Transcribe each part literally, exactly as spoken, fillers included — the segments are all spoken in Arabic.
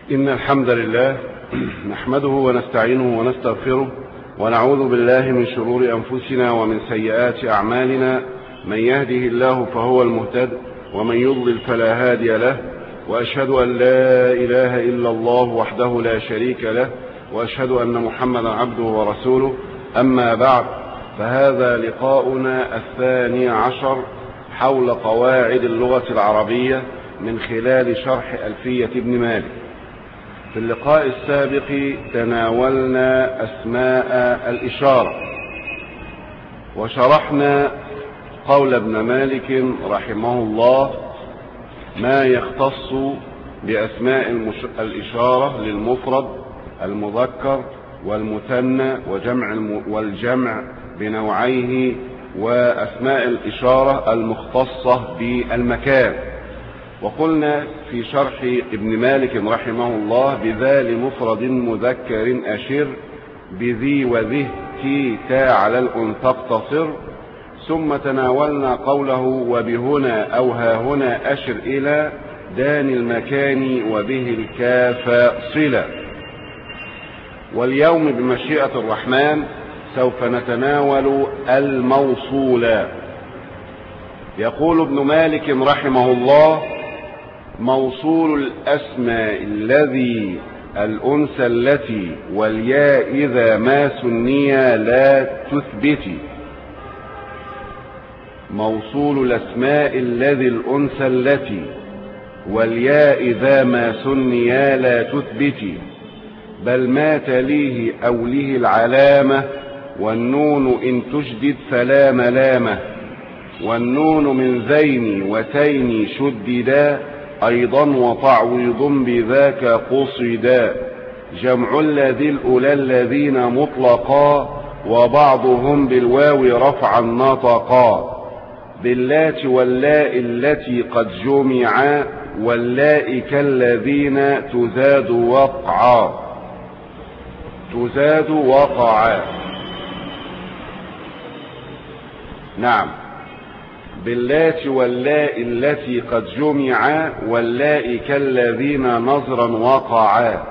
إن الحمد لله نحمده ونستعينه ونستغفره ونعوذ بالله من شرور أنفسنا ومن سيئات أعمالنا. من يهده الله فهو المهتد ومن يضلل فلا هادي له، وأشهد أن لا إله إلا الله وحده لا شريك له، وأشهد أن محمدا عبده ورسوله. أما بعد، فهذا لقاؤنا الثاني عشر حول قواعد اللغة العربية من خلال شرح ألفية ابن مالك. في اللقاء السابق تناولنا أسماء الإشارة، وشرحنا قول ابن مالك رحمه الله ما يختص بأسماء الإشارة للمفرد المذكر والمثنى وجمع والجمع بنوعيه، وأسماء الإشارة المختصة بالمكان. وقلنا في شرح ابن مالك رحمه الله بذا لمفرد مذكر أشر بذي وذه تي تا على الأنثى اقتصر. ثم تناولنا قوله وبهنا أو هاهنا أشر إلى دان المكان وبه الكاف صلة. واليوم بمشيئة الرحمن سوف نتناول الموصولا. يقول ابن مالك رحمه الله: موصول الأسماء الذي الأنثى التي والياء إذا ما سنيا لا تثبتي. موصول الأسماء الذي الأنثى التي والياء إذا ما سنيا لا تثبتي، بل ما تليه أوله العلامة، والنون إن تجدد فلا ملامة، والنون من ذين وتين شددا أيضا وتعويض بذاك قصدا. جمع الذي الأولى الذين مطلقا، وبعضهم بالواو رفعا نطقا، باللات واللاء التي قد جمعا، واللاء كالذين تزاد وقعا تزاد وقعا. نعم، باللات واللاء التي قد جمعا، واللاء كالذين نظرا وقعا.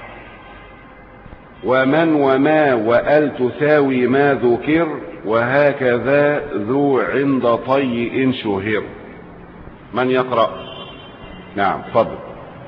ومن وما وأل تساوي ما ذكر، وهكذا ذو عند طيء شهر. من يقرأ؟ نعم، فضل.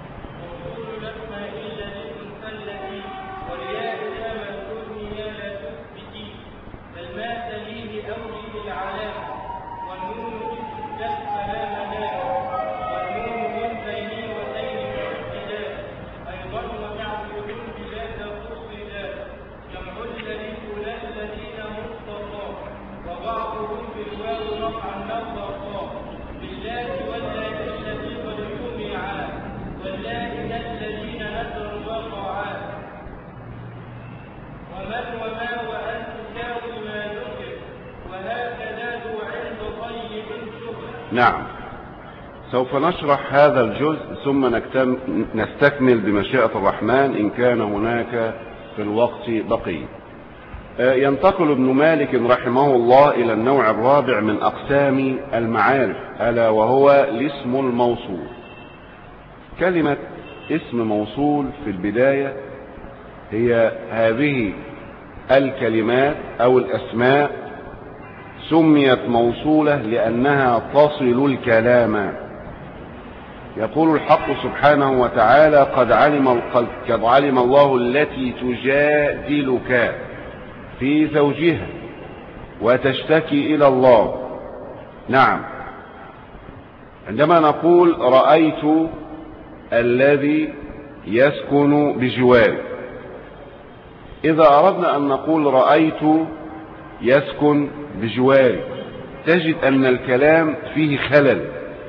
نعم، سوف نشرح هذا الجزء ثم نستكمل بمشيئة الرحمن إن كان هناك في الوقت بقية. ينتقل ابن مالك رحمه الله إلى النوع الرابع من أقسام المعارف، ألا وهو الاسم الموصول. كلمة اسم موصول في البداية هي هذه الكلمات أو الأسماء سميت موصولة لأنها تصل الكلام. يقول الحق سبحانه وتعالى: قد علم, قد علم الله التي تجادلك في زوجها وتشتكي إلى الله. نعم، عندما نقول رأيت الذي يسكن بجواري، إذا أردنا أن نقول رأيت يسكن بجواري تجد أن الكلام فيه خلل،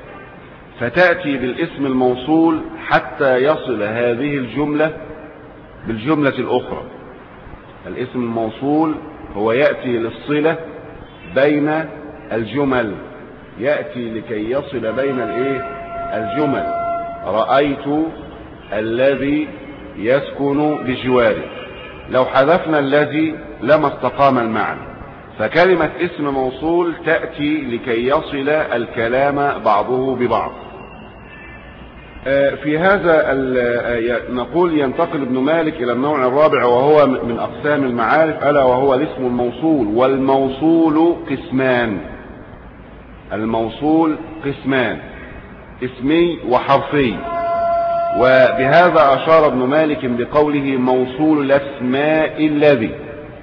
فتأتي بالاسم الموصول حتى يصل هذه الجملة بالجملة الأخرى. الاسم الموصول هو يأتي للصلة بين الجمل، يأتي لكي يصل بين الايه الجمل. رأيت الذي يسكن بجواري، لو حذفنا الذي لما استقام المعنى. فكلمة اسم موصول تأتي لكي يصل الكلام بعضه ببعض. في هذا نقول ينتقل ابن مالك إلى النوع الرابع وهو من أقسام المعارف، ألا وهو الاسم الموصول. والموصول قسمان. الموصول قسمان، اسمي وحرفي. وبهذا أشار ابن مالك بقوله موصول الأسماء الذي،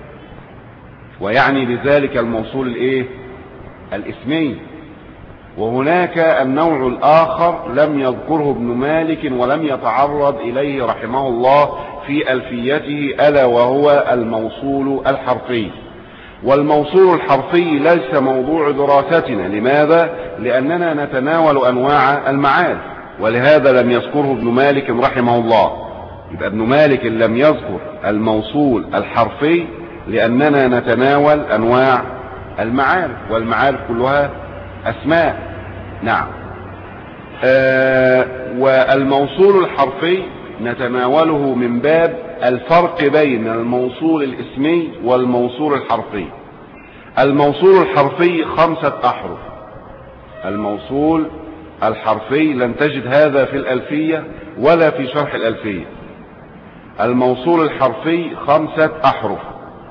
ويعني بذلك الموصول الايه؟ الاسمي. وهناك النوع الآخر لم يذكره ابن مالك ولم يتعرض إليه رحمه الله في ألفيته، ألا وهو الموصول الحرفي. والموصول الحرفي ليس موضوع دراستنا. لماذا؟ لأننا نتناول أنواع المعارف، ولهذا لم يذكره ابن مالك رحمه الله. يبقى ابن مالك لم يذكر الموصول الحرفي لأننا نتناول أنواع المعارف، والمعارف كلها أسماء. نعم. آه والموصول الحرفي نتناوله من باب الفرق بين الموصول الاسمي والموصول الحرفي. الموصول الحرفي خمسة أحرف. الموصول الحرفي لن تجد هذا في الألفية ولا في شرح الألفية. الموصول الحرفي خمسة أحرف.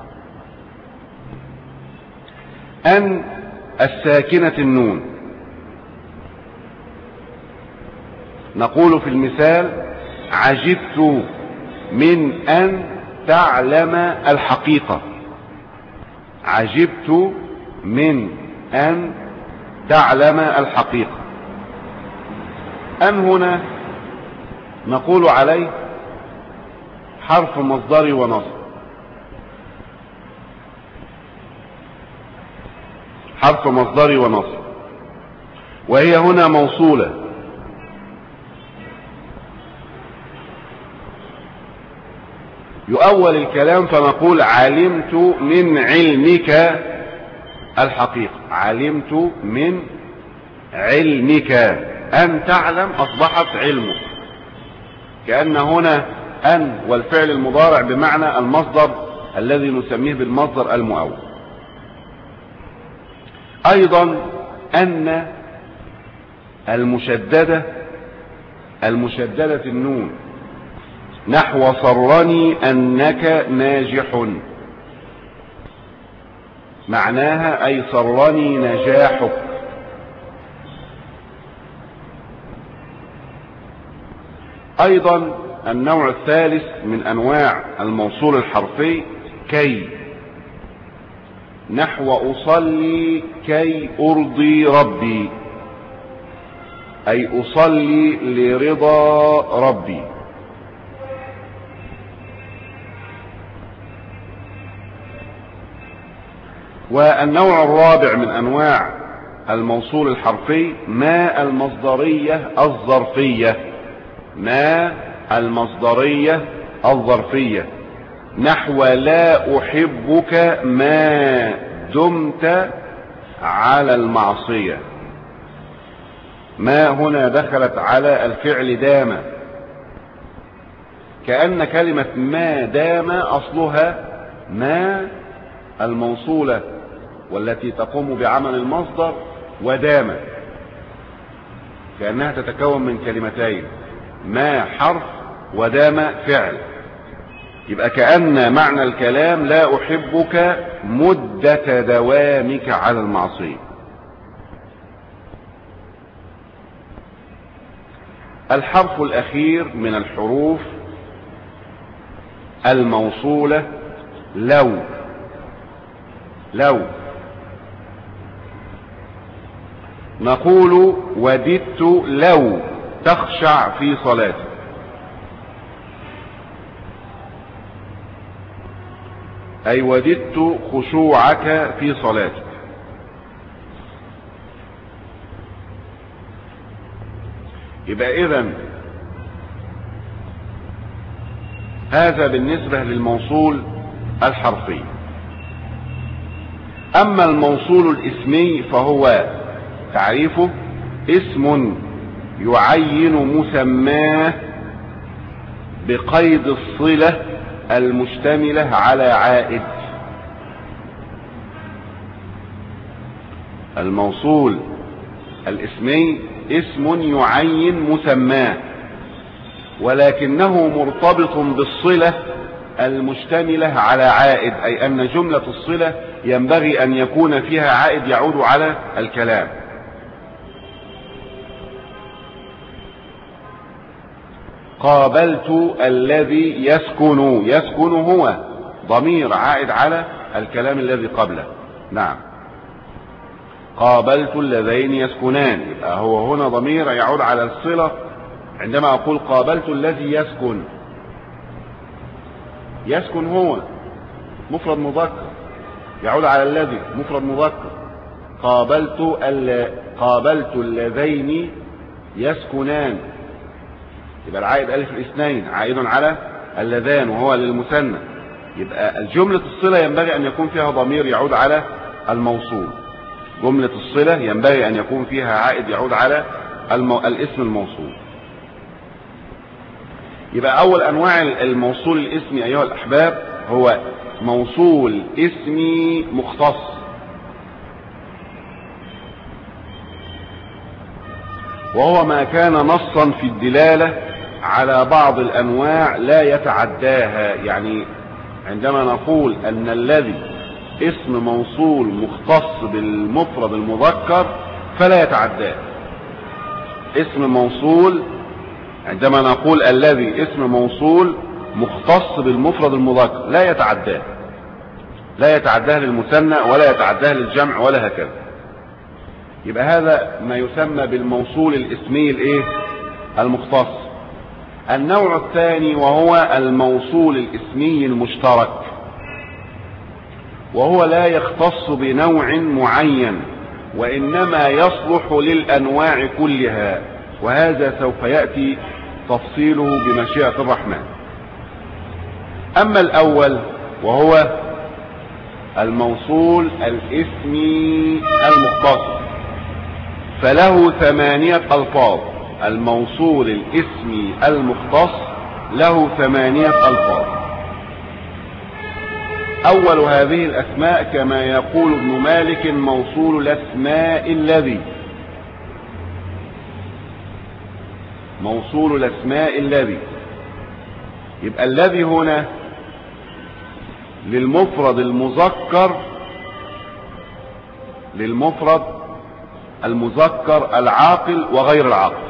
أن الساكنة النون. نقول في المثال عجبت من أن تعلم الحقيقة. عجبت من أن تعلم الحقيقة. أن هنا نقول عليه حرف مصدري ونصب. حرف مصدري ونصب، وهي هنا موصولة. يؤول الكلام فنقول علمت من علمك الحقيقة. علمت من علمك. أن تعلم أصبحت علمك، كأن هنا أن والفعل المضارع بمعنى المصدر الذي نسميه بالمصدر المؤول. أيضا أن المشددة، المشددة النون، نحو صرني أنك ناجح. معناها أي صرني نجاحك. أيضا النوع الثالث من أنواع الموصول الحرفي كي، نحو أصلي كي أرضي ربي، أي أصلي لرضا ربي. والنوع الرابع من أنواع الموصول الحرفي ما المصدرية الظرفية. ما المصدرية الظرفية، نحو لا أحبك ما دمت على المعصية. ما هنا دخلت على الفعل دام، كأن كلمة ما دام أصلها ما الموصولة والتي تقوم بعمل المصدر ودام، كأنها تتكون من كلمتين، ما حرف ودام فعل. يبقى كأن معنى الكلام لا أحبك مدة دوامك على المعصية. الحرف الأخير من الحروف الموصولة لو. لو نقول وددت لو تخشع في صلاتك. أي وددت خشوعك في صلاتك. يبقى إذن هذا بالنسبة للموصول الحرفي. أما الموصول الاسمي فهو تعريفه اسم يعين مسماه بقيد الصلة المشتملة على عائد. الموصول الاسمي اسم يعين مسماه ولكنه مرتبط بالصلة المشتملة على عائد، أي أن جملة الصلة ينبغي أن يكون فيها عائد يعود على الكلام. قابلت الذي يسكن، يسكن هو ضمير عائد على الكلام الذي قبله. نعم. قابلت اللذين يسكنان، يبقى هو هنا ضمير يعود على الصلة. عندما أقول قابلت الذي يسكن، يسكن هو مفرد مذكر يعود على الذي مفرد مذكر. قابلت قابلت اللذين يسكنان، يبقى العائد ألف الاثنين عائد على اللذان وهو للمثنى. يبقى الجملة الصلة ينبغي أن يكون فيها ضمير يعود على الموصول. جملة الصلة ينبغي أن يكون فيها عائد يعود على المو... الاسم الموصول. يبقى أول أنواع الموصول الاسمي أيها الأحباب هو موصول اسمي مختص، وهو ما كان نصا في الدلالة على بعض الأنواع لا يتعداها. يعني عندما نقول أن الذي اسم موصول مختص بالمفرد المذكر فلا يتعداه. اسم موصول عندما نقول الذي اسم موصول مختص بالمفرد المذكر لا يتعداه، لا يتعداه للمثنى ولا يتعداه للجمع ولا هكذا. يبقى هذا ما يسمى بالموصول الاسمي الايه المختص. النوع الثاني وهو الموصول الاسمي المشترك، وهو لا يختص بنوع معين وإنما يصلح للأنواع كلها، وهذا سوف يأتي تفصيله بمشيئة الرحمن. أما الأول وهو الموصول الاسمي المختص فله ثمانية ألفاظ. الموصول الاسمي المختص له ثمانية ألفاظ. أول هذه الأسماء كما يقول ابن مالك موصول الأسماء الذي، موصول الأسماء الذي. يبقى الذي هنا للمفرد المذكر، للمفرد المذكر العاقل وغير العاقل.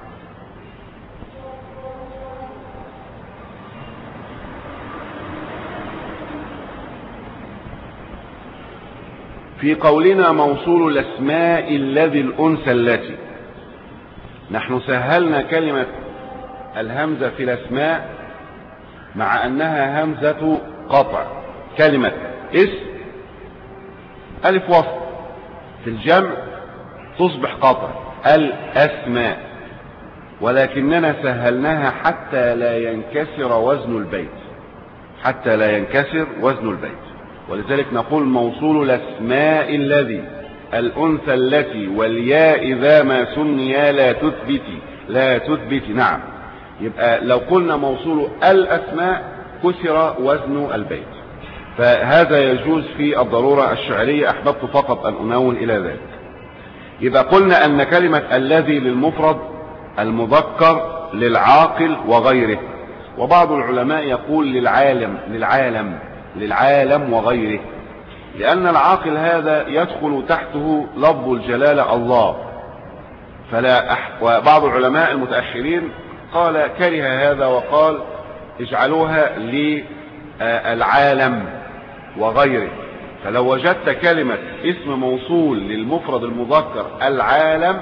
في قولنا موصول الأسماء الذي الأنثى التي، نحن سهلنا كلمة الهمزة في الأسماء مع أنها همزة قطع. كلمة اسم ألف وصل، في الجمع تصبح قطع الأسماء، ولكننا سهلناها حتى لا ينكسر وزن البيت، حتى لا ينكسر وزن البيت. ولذلك نقول موصول الأسماء الذي الأنثى التي والياء إذا ما سنيا لا تثبتي لا تثبتي. نعم. يبقى لو قلنا موصول الأسماء كسر وزن البيت، فهذا يجوز في الضرورة الشعرية. أحببت فقط أن أنون إلى ذلك. يبقى قلنا أن كلمة الذي للمفرد المذكر للعاقل وغيره، وبعض العلماء يقول للعالم للعالم للعالم وغيره، لأن العاقل هذا يدخل تحته لفظ الجلالة الله. فلا أح... وبعض العلماء المتأخرين قال كره هذا وقال اجعلوها للعالم وغيره. فلو وجدت كلمة اسم موصول للمفرد المذكر العالم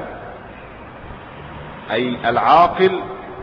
أي العاقل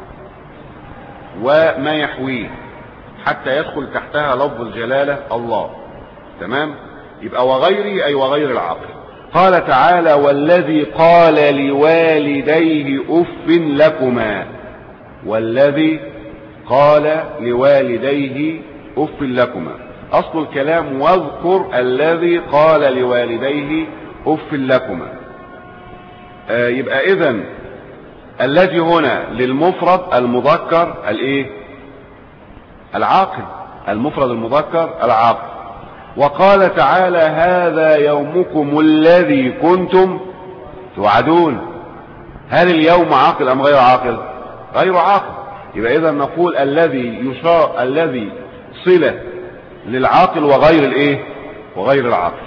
وما يحويه حتى يدخل تحتها لفظ الجلالة الله، تمام. يبقى وغيره أي وغير العاقل. قال تعالى والذي قال لوالديه أف لكما، والذي قال لوالديه أف لكما. أصل الكلام واذكر الذي قال لوالديه أف لكما. آه يبقى إذن الذي هنا للمفرد المذكر الايه العاقل، المفرد المذكر العاقل. وقال تعالى هذا يومكم الذي كنتم توعدون. هل اليوم عاقل أم غير عاقل؟ غير عاقل. يبقى إذا نقول الذي يشار الذي صلة للعاقل وغير الايه وغير العاقل.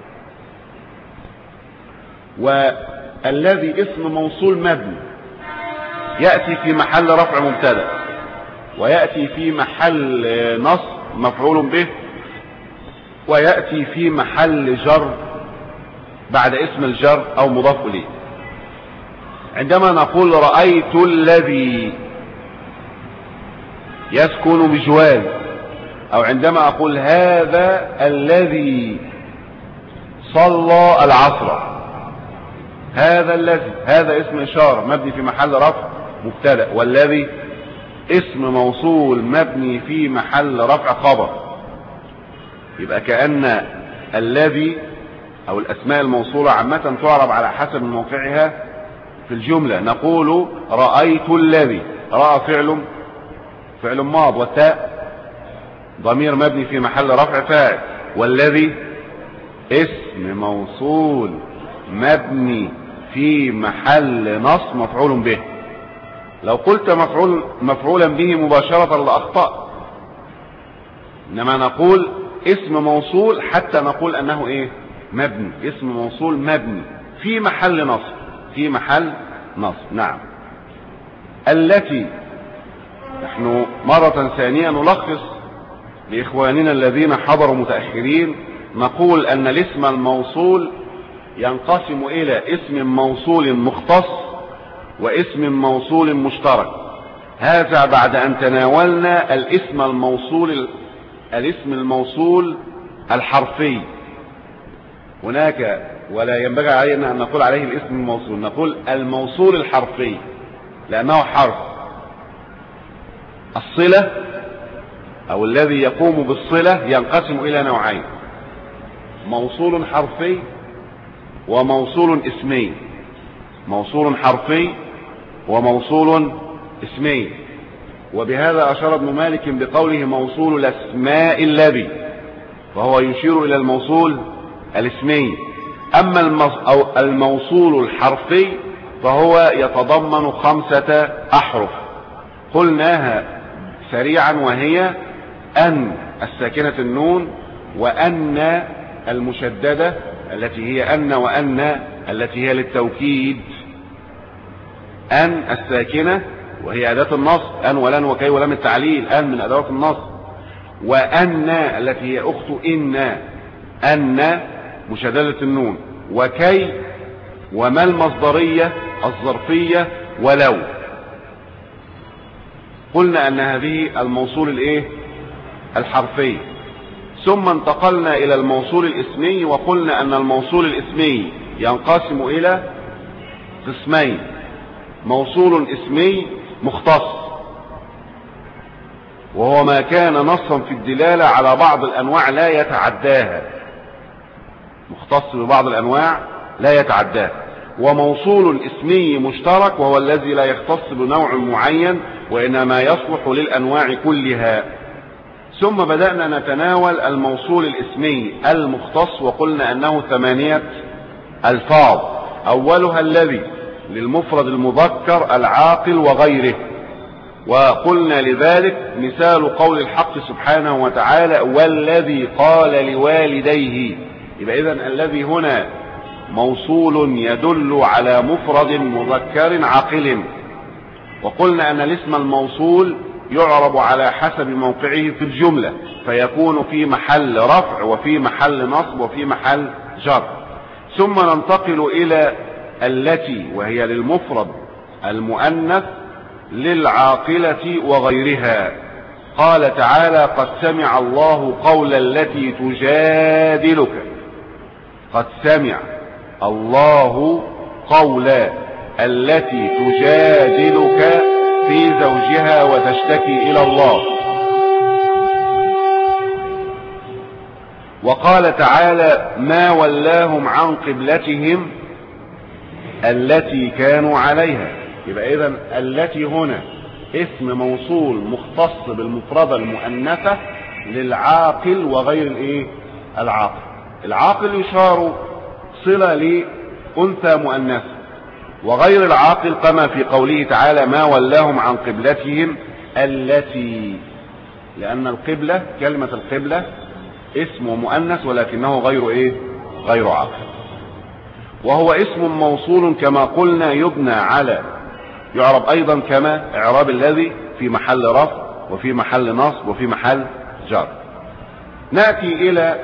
والذي اسم موصول مبني يأتي في محل رفع مبتدا، ويأتي في محل نصب مفعول به، ويأتي في محل جر بعد اسم الجر أو مضاف إليه. عندما نقول رأيت الذي يسكن بجوار، أو عندما أقول هذا الذي صلى العصر، هذا الذي، هذا اسم إشارة مبني في محل رفع مبتدأ، والذي اسم موصول مبني في محل رفع خبر. يبقى كأن الذي أو الأسماء الموصولة عامة تعرب على حسب موقعها في الجملة. نقول رأيت الذي، رأى فعل فعل ماض، والتاء ضمير مبني في محل رفع فاعل، والذي اسم موصول مبني في محل نصب مفعول به. لو قلت مفعول مفعولا به مباشرة لأخطأ، إنما نقول اسم موصول حتى نقول أنه إيه مبني، اسم موصول مبني في محل نصب، في محل نصب. نعم. التي، نحن مرة ثانية نلخص لإخواننا الذين حضروا متأخرين، نقول أن الاسم الموصول ينقسم إلى اسم موصول مختص واسم موصول مشترك. هذا بعد أن تناولنا الاسم الموصول الاسم الموصول الحرفي. هناك ولا ينبغي علينا أن نقول عليه الاسم الموصول، نقول الموصول الحرفي لأنه حرف. الصلة أو الذي يقوم بالصلة ينقسم إلى نوعين: موصول حرفي وموصول اسمي. موصول حرفي وموصول اسمي. وبهذا أشار ابن مالك بقوله موصول الأسماء الذي، فهو يشير إلى الموصول الاسمي. أما الموصول الحرفي فهو يتضمن خمسة أحرف قلناها سريعا، وهي أن الساكنة النون، وأن المشددة التي هي أن، وأن التي هي للتوكيد، أن الساكنة وهي أداة النصب، أن ولن وكي ولم التعليل، أن من أدوات النصب، وأن التي هي أخت إن، أن مشددة النون، وكي، وما المصدرية الظرفية، ولو. قلنا أن هذه الموصول الإيه الحرفي. ثم انتقلنا إلى الموصول الاسمي، وقلنا أن الموصول الاسمي ينقسم إلى قسمين: موصول اسمي مختص، وهو ما كان نصا في الدلالة على بعض الأنواع لا يتعداها، مختص ببعض الأنواع لا يتعداها. وموصول اسمي مشترك، وهو الذي لا يختص بنوع معين وإنما يصلح للأنواع كلها. ثم بدأنا نتناول الموصول الاسمي المختص، وقلنا أنه ثمانية ألفاظ. أولها الذي للمفرد المذكر العاقل وغيره، وقلنا لذلك مثال قول الحق سبحانه وتعالى والذي قال لوالديه. يبقى إذن الذي هنا موصول يدل على مفرد مذكر عاقل. وقلنا أن الاسم الموصول يعرب على حسب موقعه في الجملة، فيكون في محل رفع وفي محل نصب وفي محل جر. ثم ننتقل إلى التي، وهي للمفرد المؤنث للعاقلة وغيرها. قال تعالى قد سمع الله قول التي تجادلك، قد سمع الله قول التي تجادلك في زوجها وتشتكي إلى الله. وقال تعالى ما ولاهم عن قبلتهم التي كانوا عليها. يبقى إذن التي هنا اسم موصول مختص بالمفردة المؤنثة للعاقل وغير الايه العاقل. العاقل يشار صلة لأنثى مؤنثة، وغير العاقل كما في قوله تعالى ما ولاهم عن قبلتهم التي، لأن القبلة كلمة القبلة اسم ومؤنث ولكنه غير ايه؟ غير عاقل، وهو اسم موصول كما قلنا يبنى على، يعرب ايضا كما اعراب الذي في محل رفع وفي محل نصب وفي محل جر. نأتي الى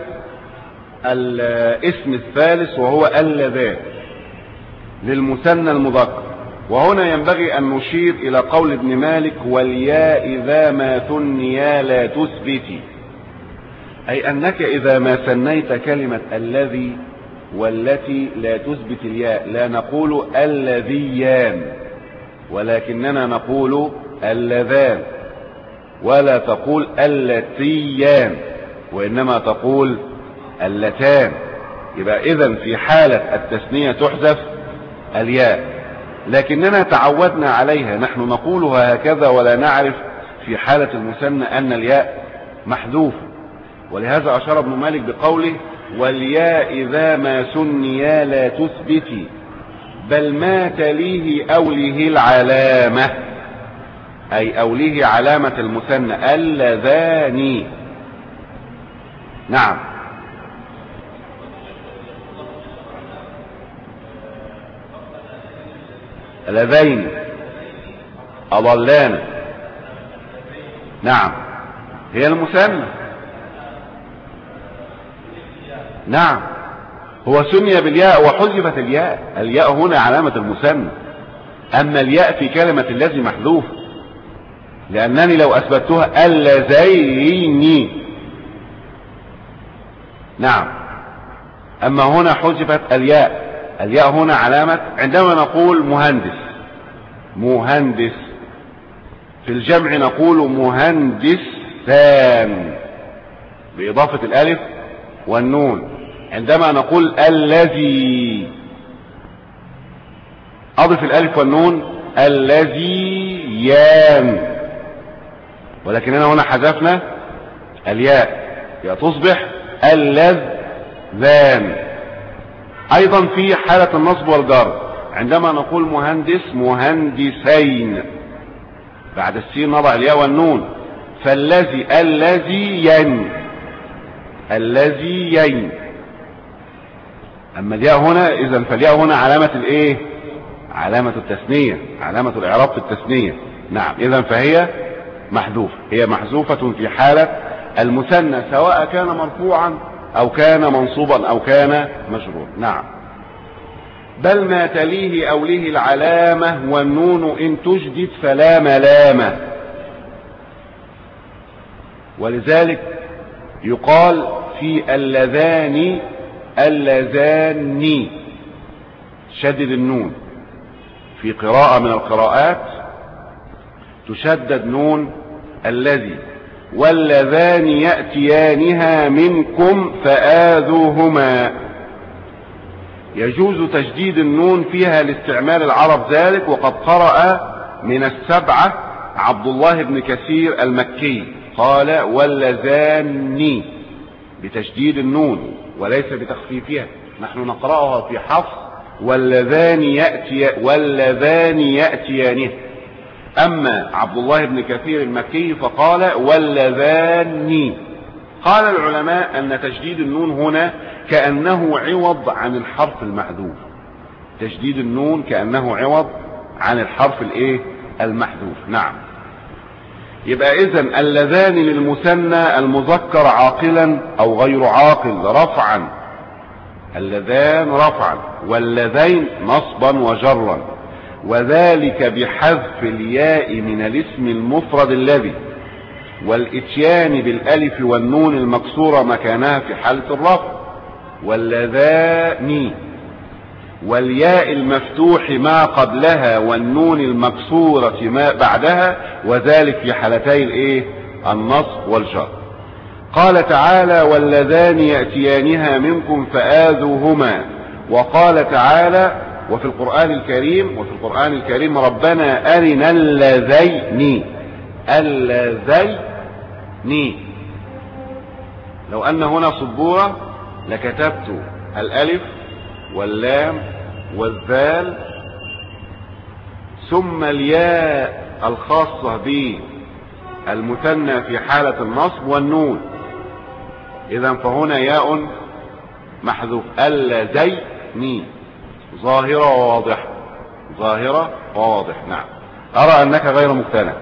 الاسم الثالث وهو اللذان للمثنى المذكر، وهنا ينبغي ان نشير الى قول ابن مالك والياء اذا ما ثنيا لا تثبتي، اي انك اذا ما ثنيت كلمة الذي والتي لا تثبت الياء، لا نقول الذيان ولكننا نقول اللذان، ولا تقول اللتيان وانما تقول اللتان. يبقى اذا في حالة التثنية تحذف الياء، لكننا تعودنا عليها، نحن نقولها هكذا ولا نعرف في حالة المثنى ان الياء محذوف، ولهذا اشار ابن مالك بقوله والياء اذا ما ثنيا لا تثبتي بل ما تليه أوليه العلامة، أي أوليه علامة المثنى اللذان. نعم، اللذين أضلان، نعم هي المثنى، نعم هو سمي بالياء وحذفت الياء، الياء هنا علامة المثنى، أما الياء في كلمة الذي محذوف، لأنني لو أثبتها اللذين، نعم، أما هنا حذفت الياء، الياء هنا علامة. عندما نقول مهندس، مهندس في الجمع نقول مهندسان بإضافة الألف والنون. عندما نقول الذي أضف الألف والنون الذيان، ولكننا هنا حذفنا الياء تصبح اللذان. أيضا في حالة النصب والجر عندما نقول مهندس مهندسين، بعد السين نضع الياء والنون، فالذي الذيين الذيين. أما الياء هنا إذن فالياء هنا علامة الإيه؟ علامة التثنية، علامة الإعراب في التثنية. نعم، إذن فهي محذوفة، هي محذوفة في حالة المثنى سواء كان مرفوعا أو كان منصوبا أو كان مجرورا. نعم، بل ما تليه أوليه العلامة والنون إن تجدد فلا ملامة. ولذلك يقال في اللذان اللذان شدد النون، في قراءة من القراءات تشدد نون الذي، واللذان يأتيانها منكم فآذوهما. يجوز تشديد النون فيها لاستعمال العرب ذلك، وقد قرأ من السبعة عبد الله بن كثير المكي قال واللذان بتشديد النون وليس بتخفيفها، نحن نقرأها في حفص واللذان يأتي واللذان يأتيانه. أما عبد الله بن كثير المكي فقال واللذان. قال العلماء أن تشديد النون هنا كأنه عوض عن الحرف المحذوف، تشديد النون كأنه عوض عن الحرف الايه المحذوف. نعم، يبقى إذن اللذان للمثنى المذكر عاقلا أو غير عاقل رفعا، اللذان رفعا، واللذين نصبا وجرا، وذلك بحذف الياء من الاسم المفرد الذي، والاتيان بالالف والنون المكسورة مكانها في حالة الرفع، واللذان، والياء المفتوح ما قبلها والنون المكسورة ما بعدها، وذلك في حالتي الايه النصب والجر. قال تعالى واللذان يأتيانها منكم فآذوهما. وقال تعالى وفي القرآن الكريم وفي القرآن الكريم ربنا أرنا اللذين اللذين. لو أن هنا سبورة لكتبت الألف واللام والذال ثم الياء الخاصة المثنى في حالة النصب والنون. إذا فهنا ياء محذوف اللذين ظاهرة وواضحة، ظاهرة وواضحة. نعم. أرى أنك غير مقتنع.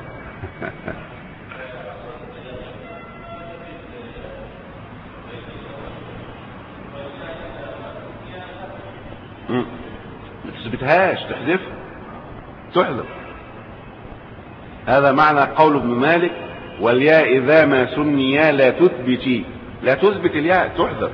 ما تثبتهاش، تحذفها، تحذف. هذا معنى قول ابن مالك والياء إذا ما سنيا لا تثبتي، لا تثبت الياء، تحذف.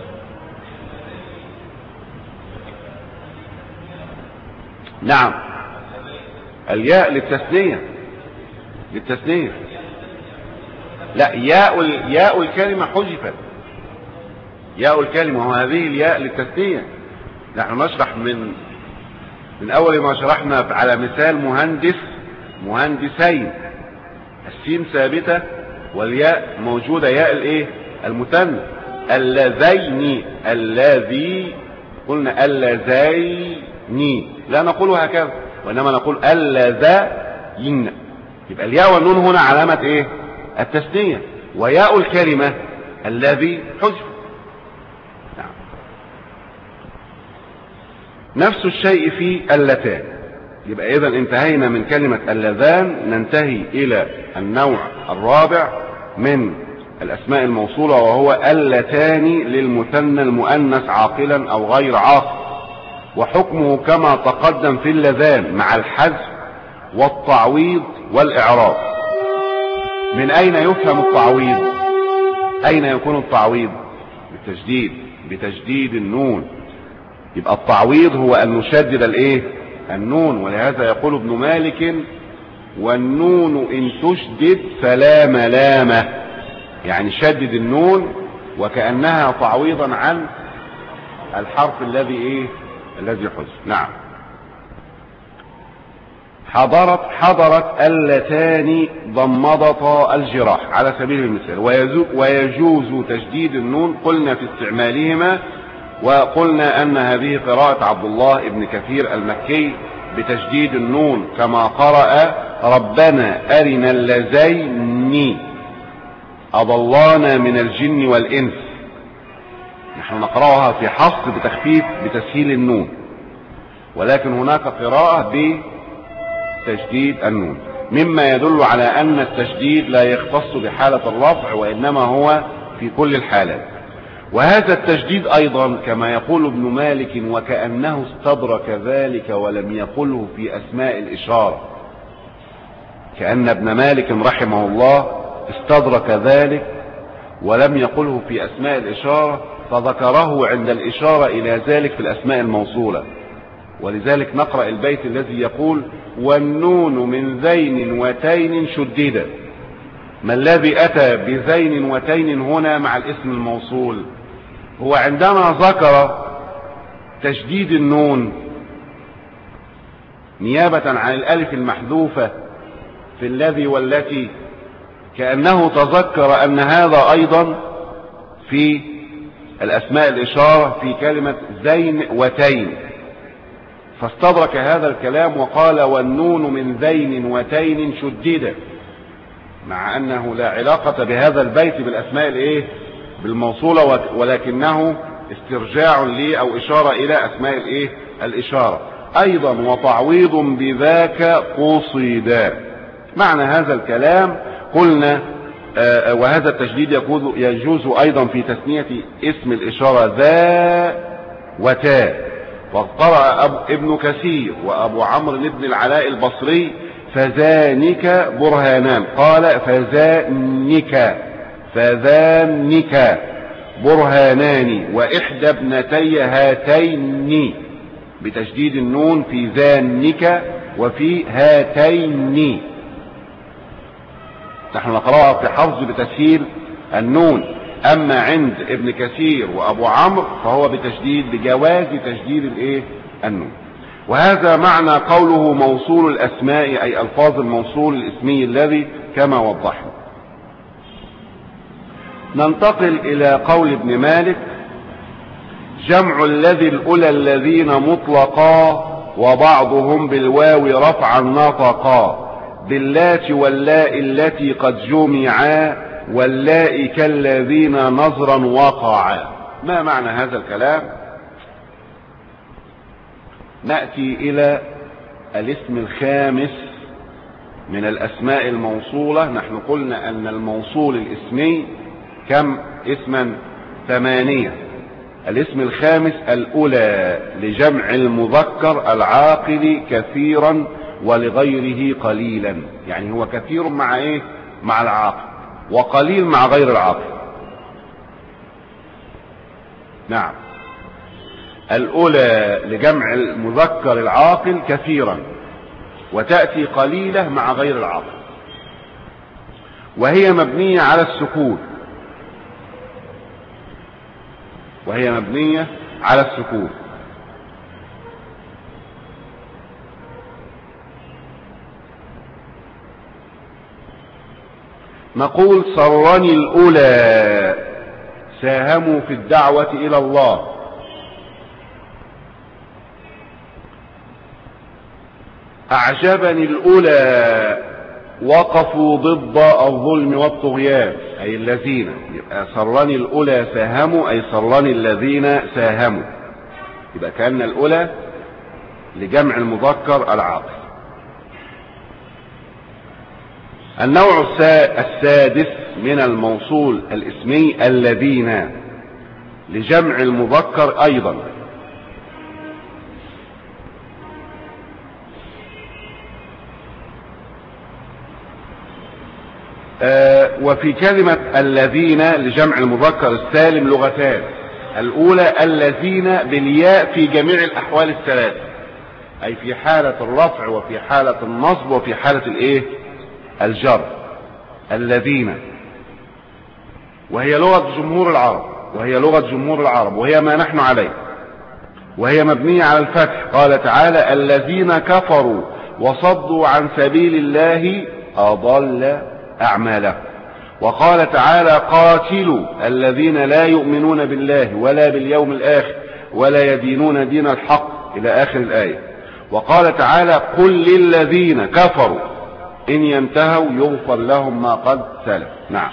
نعم. الياء للتثنية، للتثنية. لا، ياء ياء الكلمة حذفت، ياء الكلمة وهذه الياء للتثنية. نحن نشرح من من أول ما شرحنا على مثال مهندس، مهندسين، السين ثابتة والياء موجودة، ياء الايه؟ المثنى. اللذين، الذي، قلنا اللذين، لا نقول هكذا، وإنما نقول اللذين. يبقى الياء والنون هنا علامة ايه؟ التثنية. وياء الكلمة الذي حذف. نعم. نفس الشيء في اللتان. يبقى إذا انتهينا من كلمة اللذان، ننتهي إلى النوع الرابع من الأسماء الموصولة، وهو اللتان للمثنى المؤنث عاقلا أو غير عاقل. وحكمه كما تقدم في اللذان مع الحذف والتعويض والإعراب. من أين يفهم التعويض؟ أين يكون التعويض؟ بالتشديد، بتشديد النون. يبقى التعويض هو أن نشدد الايه؟ النون. ولهذا يقول ابن مالك والنون إن تشدد فلا ملامة، يعني شدد النون وكأنها تعويضا عن الحرف الذي ايه؟ الذي حذف. نعم. حضرت، حضرت اللتان ضمضتا الجراح على سبيل المثال. ويجوز تشديد النون، قلنا في استعمالهما، وقلنا أن هذه قراءة عبد الله ابن كثير المكي بتشديد النون، كما قرأ ربنا أرنا اللذين أضلانا من الجن والإنس. نحن نقرأها في حفص بتخفيف بتسهيل النون، ولكن هناك قراءة بتشديد النون، مما يدل على أن التشديد لا يختص بحالة الرفع، وإنما هو في كل الحالات. وهذا التشديد أيضا كما يقول ابن مالك وكأنه استدرك ذلك ولم يقله في أسماء الإشارة، كأن ابن مالك رحمه الله استدرك ذلك ولم يقله في أسماء الإشارة، فذكره عند الإشارة إلى ذلك في الأسماء الموصولة. ولذلك نقرأ البيت الذي يقول والنون من ذين وتين شددا. ما الذي أتى بذين وتين هنا مع الاسم الموصول؟ هو عندما ذكر تشديد النون نيابة عن الألف المحذوفة في الذي والتي، كأنه تذكر أن هذا أيضا في الأسماء الإشارة في كلمة زين وتين، فاستدرك هذا الكلام وقال والنون من ذين وتين شددا، مع أنه لا علاقة بهذا البيت بالأسماء الإيه؟ بالموصولة، ولكنه استرجاع لي أو إشارة إلى أسماء الإيه؟ الإشارة أيضا. وتعويض بذاك قصيدا. معنى هذا الكلام قلنا آه وهذا التشديد يجوز أيضا في تثنية اسم الإشارة ذا وتا. وقرأ ابن كثير وأبو عمرو بن العلاء البصري فذانك برهانان، قال فذانك فذانك برهانان وإحدى ابنتي هاتين، بتشديد النون في ذانك وفي هاتين. نحن نقرأها في حفظ بتسهيل النون، أما عند ابن كثير وأبو عمرو فهو بتشديد، بجواز تشديد الايه؟ النون. وهذا معنى قوله موصول الأسماء، أي ألفاظ الموصول الاسمي الذي كما وضحنا. ننتقل إلى قول ابن مالك جمع الذي الأولى الذين مطلقا وبعضهم بالواو رفعا نطقا باللات واللاء التي قد جمعا واللاء كالذين نظرا وقعا. ما معنى هذا الكلام؟ نأتي إلى الاسم الخامس من الأسماء الموصولة. نحن قلنا أن الموصول الاسمي كم اسما؟ ثمانية. الاسم الخامس الأولى لجمع المذكر العاقل كثيرا ولغيره قليلا، يعني هو كثير مع ايه؟ مع العاقل، وقليل مع غير العاقل. نعم، الأولى لجمع المذكر العاقل كثيرا، وتأتي قليلة مع غير العاقل، وهي مبنية على السكون، وهي مبنية على السكون. نقول سرني الأولى ساهموا في الدعوة إلى الله، أعجبني الأولى وقفوا ضد الظلم والطغيان، أي الذين. يبقى سرني الأولى ساهموا أي سرني الذين ساهموا، يبقى كأن الأولى لجمع المذكر العاقل. النوع السادس من الموصول الاسمي الذين لجمع المذكر أيضا، آه وفي كلمة الذين لجمع المذكر السالم لغتان. الأولى الذين بالياء في جميع الأحوال الثلاث، أي في حالة الرفع وفي حالة النصب وفي حالة الإيه؟ الجر. الذين، وهي لغة جمهور العرب، وهي لغة جمهور العرب وهي ما نحن عليه، وهي مبنية على الفتح. قال تعالى الذين كفروا وصدوا عن سبيل الله أضل أعمالهم. وقال تعالى قاتلوا الذين لا يؤمنون بالله ولا باليوم الآخر ولا يدينون دين الحق إلى آخر الآية. وقال تعالى قل للذين كفروا إن ينتهوا يغفر لهم ما قد سلف. نعم،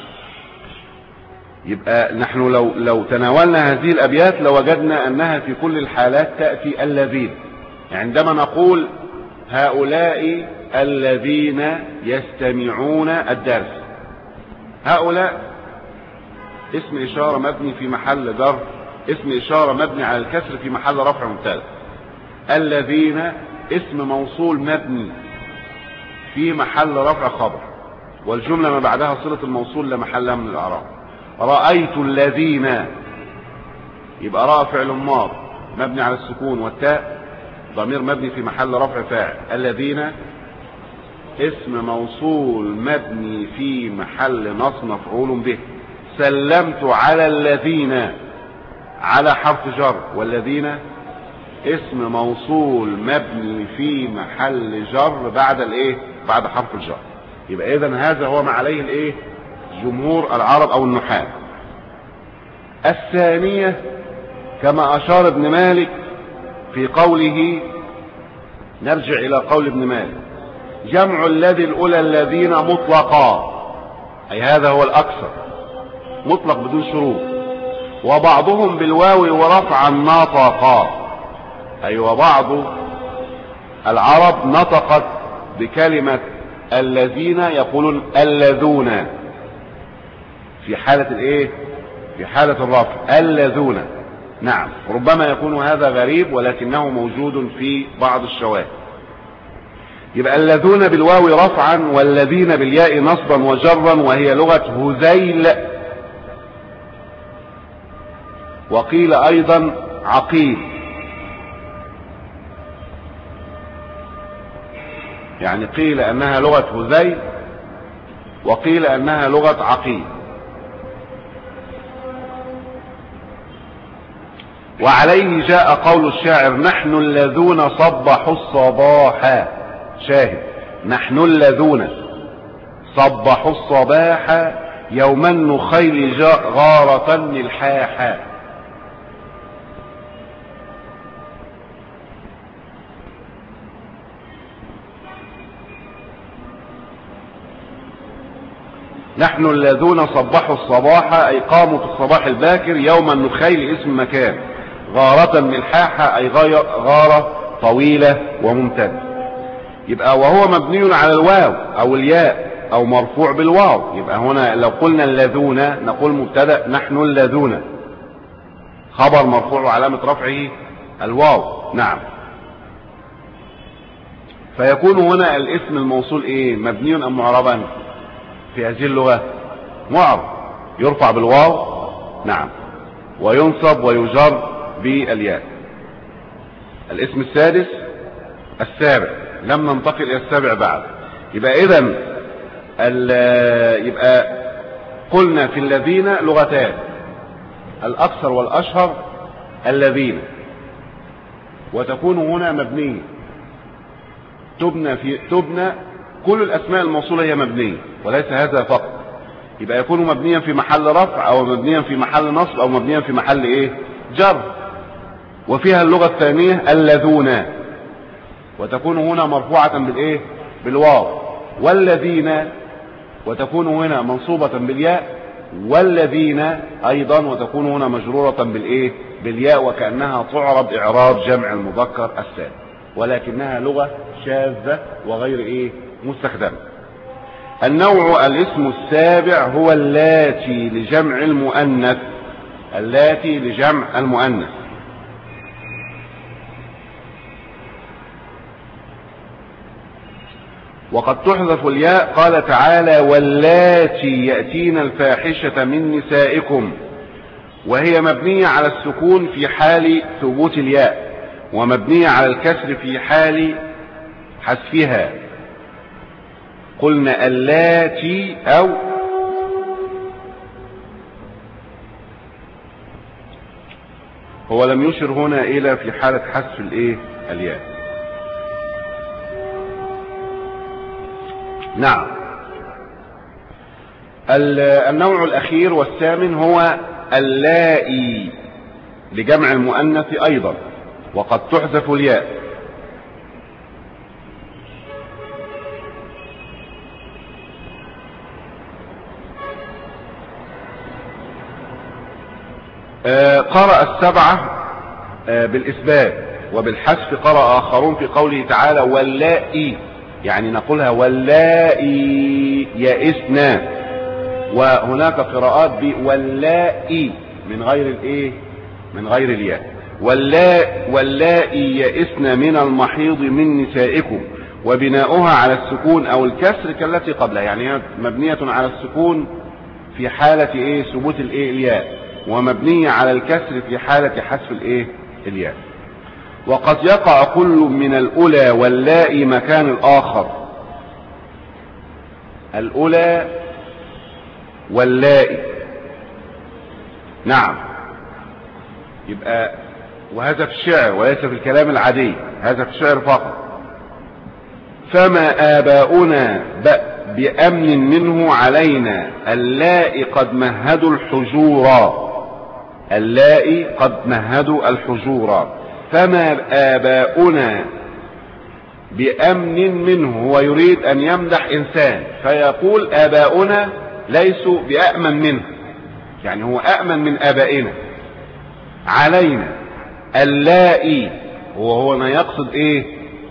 يبقى نحن لو, لو تناولنا هذه الأبيات لوجدنا أنها في كل الحالات تأتي الذين. عندما نقول هؤلاء الذين يستمعون الدرس، هؤلاء اسم إشارة مبني في محل جر، اسم إشارة مبني على الكسر في محل رفع مبتدأ. الذين اسم موصول مبني في محل رفع خبر، والجملة ما بعدها صلة الموصول لا محل لها من الإعراب. رأيت الذين، يبقى رأى فعل ماض مبني على السكون، والتاء ضمير مبني في محل رفع فاعل. الذين اسم موصول مبني في محل نصب مفعول به. سلمت على الذين، على حرف جر، والذين اسم موصول مبني في محل جر بعد الايه؟ بعد حرف الجر. يبقى اذا هذا هو ما عليه الايه؟ جمهور العرب او النحاة. الثانية كما اشار ابن مالك في قوله، نرجع الى قول ابن مالك، جمع الذي الاولى الذين مطلقا، اي هذا هو الاكثر، مطلق بدون شروط. وبعضهم بالواو ورفعا نطقا، اي وبعض العرب نطقت بكلمة الذين يقولون الذون في حالة الايه؟ في حالة الرفع، الذون. نعم، ربما يكون هذا غريب ولكنه موجود في بعض الشواهد. يبقى الذون بالواو رفعا والذين بالياء نصبا وجرا، وهي لغة هذيل، وقيل ايضا عقيل، يعني قيل انها لغة هذيل وقيل انها لغة عقيل. وعليه جاء قول الشاعر نحن الذون صبحوا الصباح، شاهد، نحن الذون صبحوا الصباح يوم النخيل غارة الحاحا. نحن الذين صبحوا الصباح أي قاموا في الصباح الباكر يوم النخيل اسم مكان، غارة ملحاحة أي غارة طويلة وممتدة. يبقى وهو مبني على الواو أو الياء أو مرفوع بالواو. يبقى هنا لو قلنا الذين نقول مبتدأ نحن الذين، خبر مرفوع وعلامة رفعه الواو. نعم. فيكون هنا الاسم الموصول ايه؟ مبني ام معربا؟ في هذه اللغة معرب، يرفع بالواو. نعم. وينصب ويجر بالياء. الاسم السادس السابع، لم ننتقل الى السابع بعد. يبقى اذا يبقى قلنا في الذين لغتان، الاكثر والاشهر الذين، وتكون هنا مبنية، تبنى في تبنى كل الاسماء الموصولة هي مبنية وليس هذا فقط. يبقى يكون مبنيا في محل رفع او مبنيا في محل نصب او مبنيا في محل ايه؟ جر. وفيها اللغة الثانية الذون، وتكون هنا مرفوعة بالايه؟ بالواو. والذين، وتكون هنا منصوبة بالياء. والذين ايضا، وتكون هنا مجرورة بالايه؟ بالياء، وكأنها تعرب اعراب جمع المذكر السالم، ولكنها لغة شاذة وغير ايه؟ مستخدمة. النوع الاسم السابع هو اللاتي لجمع المؤنث. اللاتي لجمع المؤنث. وقد تحذف الياء، قال تعالى واللاتي يأتين الفاحشة من نسائكم، وهي مبنية على السكون في حال ثبوت الياء، ومبنية على الكسر في حال حذفها. قلنا اللاتي أو هو لم يشر هنا إلى في حالة حذف الإيه؟ الياء. نعم. النوع الأخير والثامن هو اللائي لجمع المؤنث أيضا، وقد تحذف الياء. قرأ السبعة بالإثبات، وبالحذف قرأ آخرون في قوله تعالى واللائي، يعني نقولها واللائي يئسنا. وهناك قراءات بواللائي من غير الايه؟ من غير الياء. واللائي يئسن من المحيض من نسائكم، وبناؤها على السكون او الكسر كالتي قبلها، يعني مبنية على السكون في حالة ايه؟ ثبوت الايه؟ الياء، ومبنية على الكسر في حالة حذف الايه؟ الياء. وقد يقع كل من الأولى واللائي مكان الآخر. الأولى واللائي. نعم. يبقى وهذا في الشعر وليس في الكلام العادي، هذا في الشعر فقط. فما آباؤنا بأمن منه علينا اللائي قد مهدوا الحجورا. اللائي قد مهدوا الحجورا. فما آباؤنا بأمن منه، هو يريد أن يمدح إنسان فيقول آباؤنا ليسوا بأأمن منه، يعني هو أأمن من آبائنا علينا. اللائي وهو ما يقصد إيه؟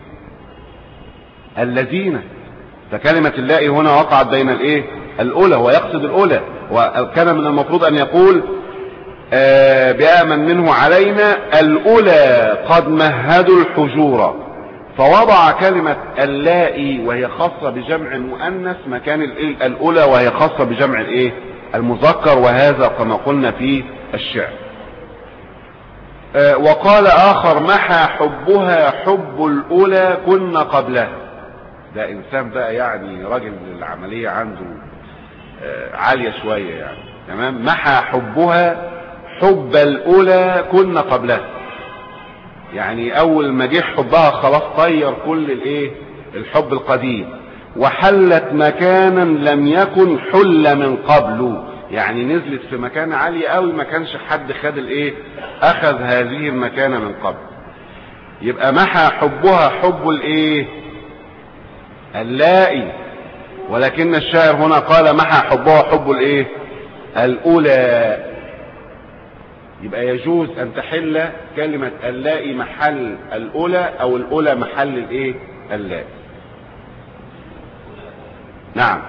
الذين. فكلمة اللائي هنا وقعت بين الإيه؟ الأولى، ويقصد الأولى، وكان من المفروض أن يقول آه بأمن منه علينا الأولى قد مهدوا الحجورة، فوضع كلمة اللائي وهي خاصة بجمع المؤنث مكان الأولى وهي خاصة بجمع الايه؟ المذكر، وهذا كما قلنا في الشعر. آه وقال آخر محى حبها حب الأولى كنا قبلها. ده إنسان بقى يعني راجل العملية عنده آه عالية شوية يعني، تمام. محى حبها حب الأولى كنا قبلها، يعني أول ما جه حبها خلاص طير كل الايه؟ الحب القديم. وحلت مكانا لم يكن حل من قبل، يعني نزلت في مكان عالي قوي ما كانش حد خد الايه؟ أخذ هذه المكانة من قبل. يبقى محى حبها حب الايه؟ اللائي. ولكن الشاعر هنا قال محى حبها حب الايه الاولى. يبقى يجوز ان تحل كلمة اللاء محل الاولى او الاولى محل الايه اللاء. نعم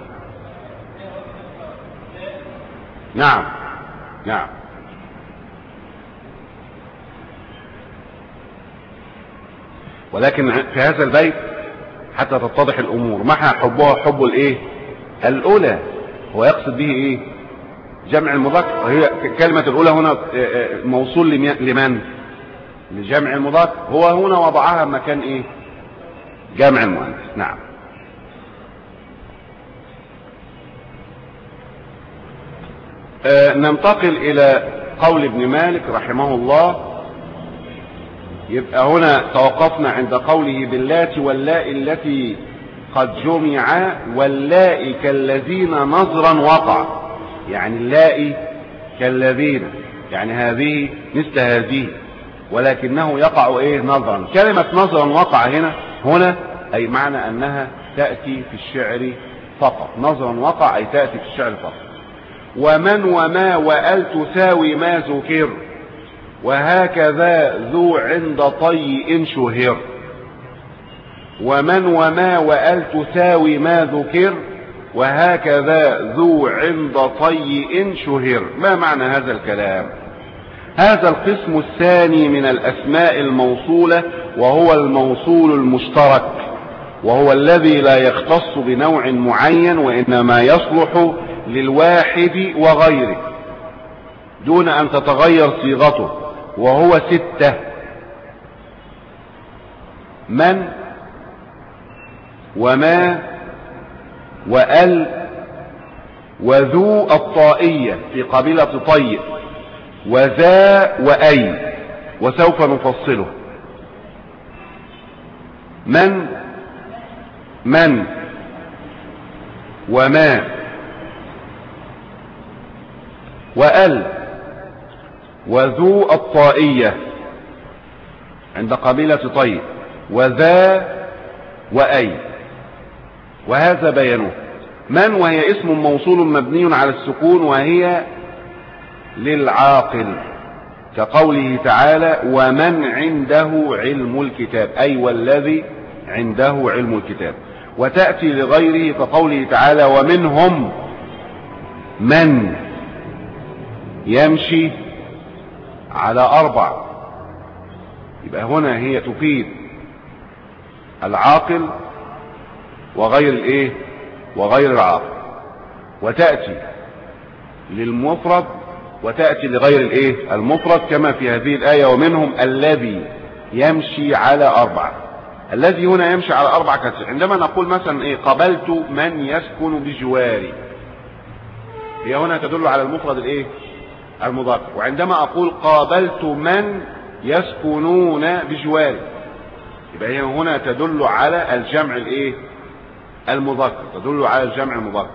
نعم نعم. ولكن في هذا البيت حتى تتضح الامور محى حبها حب الايه الاولى، هو يقصد به ايه جمع المذكر. هي كلمة الاولى هنا موصول لمن لجمع المذكر، هو هنا وضعها مكان ايه جمع المؤنث. نعم. آه ننتقل الى قول ابن مالك رحمه الله. يبقى هنا توقفنا عند قوله باللات واللاء التي قد جمع واللاء كالذين نظرا وقع، يعني اللاء كالذين يعني هذه مثل هذه، ولكنه يقع ايه نظرا. كلمة نظرا وقع هنا هنا اي معنى انها تأتي في الشعر فقط. نظرا وقع اي تأتي في الشعر فقط. ومن وما وأل تساوي ما ذكر وهكذا ذو عند طيء شهر. ومن وما وأل تساوي ما ذكر وهكذا ذو عند طيء شهر. ما معنى هذا الكلام؟ هذا القسم الثاني من الأسماء الموصولة، وهو الموصول المشترك، وهو الذي لا يختص بنوع معين وإنما يصلح للواحد وغيره دون أن تتغير صيغته، وهو ستة: من وما وأل وذو الطائية في قبيلة طيء وذا وأي، وسوف نفصله. من من وما وأل وذو الطائية عند قبيلة طيء وذا وأي، وهذا بيانه. من وهي اسم موصول مبني على السكون وهي للعاقل، كقوله تعالى ومن عنده علم الكتاب، أي والذي عنده علم الكتاب. وتأتي لغيره كقوله تعالى ومنهم من يمشي على أربع. يبقى هنا هي تفيد العاقل وغير الايه وغير العاقل، وتأتي للمفرد وتأتي لغير الايه المفرد، كما في هذه الآية ومنهم الذي يمشي على أربع. الذي هنا يمشي على أربع كسر. عندما نقول مثلا ايه قبلت من يسكن بجواري، هي هنا تدل على المفرد الايه المذكر. وعندما أقول قابلت من يسكنون بجواري، يبقى هي هنا تدل على الجمع الايه المذكر، تدل على الجمع المذكر.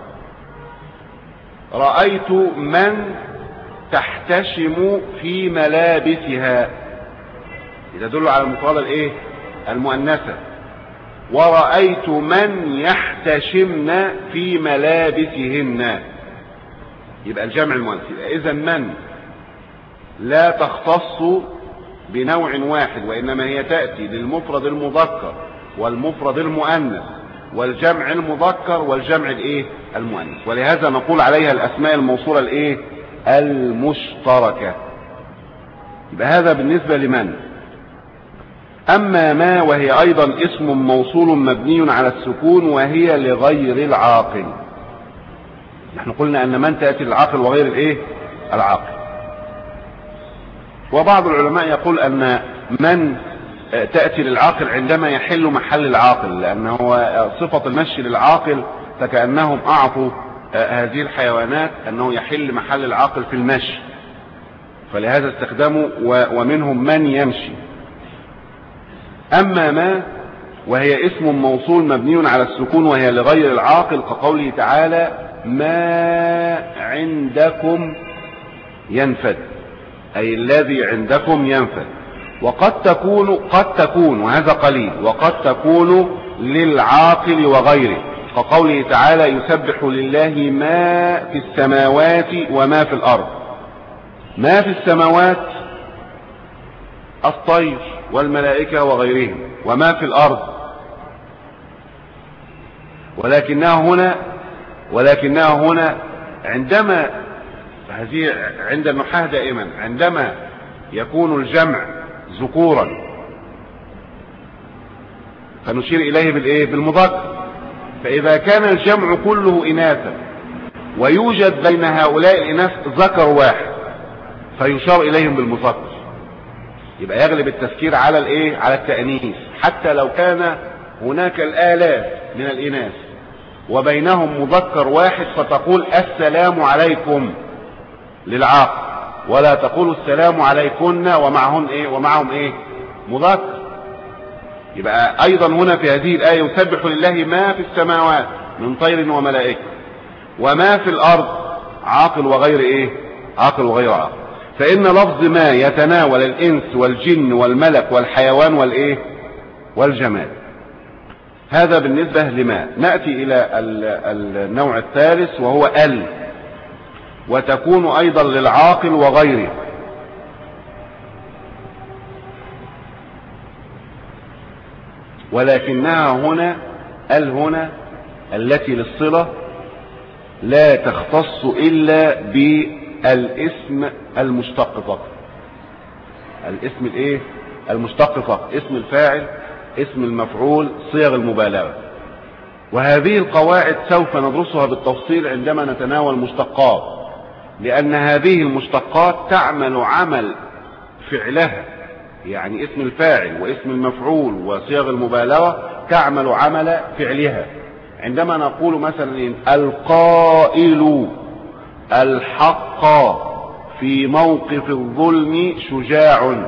رأيت من تحتشم في ملابسها، تدل على المفردة الايه المؤنثة. ورأيت من يحتشمن في ملابسهن، يبقى الجمع المؤنث. إذا من لا تختص بنوع واحد، وإنما هي تأتي للمفرد المذكر والمفرد المؤنث والجمع المذكر والجمع الايه المؤنث، ولهذا نقول عليها الأسماء الموصولة الايه المشتركة. يبقى هذا بالنسبة لمن. أما ما وهي أيضا اسم موصول مبني على السكون وهي لغير العاقل. نحن قلنا أن من تأتي للعاقل وغير الايه العاقل. وبعض العلماء يقول أن من تأتي للعاقل عندما يحل محل العاقل، لأنه صفة المشي للعاقل فكأنهم أعطوا هذه الحيوانات أنه يحل محل العاقل في المشي، فلهذا استخدموا ومنهم من يمشي. أما ما وهي اسم موصول مبني على السكون وهي لغير العاقل، كقوله تعالى ما عندكم ينفد، أي الذي عندكم ينفد. وقد تكون قد تكون وهذا قليل، وقد تكون للعاقل وغيره، كقوله تعالى يسبح لله ما في السماوات وما في الأرض. ما في السماوات الطير والملائكة وغيرهم، وما في الأرض ولكنها هنا ولكنها هنا عندما هذه عند النحاة دائما عندما يكون الجمع ذكورا فنشير إليه بالإيه؟ بالمذكر. فإذا كان الجمع كله إناثا ويوجد بين هؤلاء الإناث ذكر واحد فيشار إليهم بالمذكر، يبقى يغلب التفكير على الإيه؟ على التأنيث، حتى لو كان هناك الآلاف من الإناث وبينهم مذكر واحد فتقول السلام عليكم للعاقل، ولا تقول السلام عليكن ومعهم ايه ومعهم ايه مذكر. يبقى ايضا هنا في هذه الآية يسبح لله ما في السماوات من طير وملائكة وما في الارض عاقل وغير ايه عاقل وغير عاقل. فان لفظ ما يتناول الانس والجن والملك والحيوان والايه والجماد. هذا بالنسبة لما. نأتي الى النوع الثالث وهو ال، وتكون ايضا للعاقل وغيره. ولكنها هنا ال هنا التي للصلة لا تختص الا بالاسم المشتق فقط. الاسم الايه المشتق فقط، اسم الفاعل، اسم المفعول، صيغ المبالغة. وهذه القواعد سوف ندرسها بالتفصيل عندما نتناول مشتقات، لأن هذه المشتقات تعمل عمل فعلها، يعني اسم الفاعل واسم المفعول وصيغ المبالغة تعمل عمل فعلها. عندما نقول مثلا القائل الحق في موقف الظلم شجاع،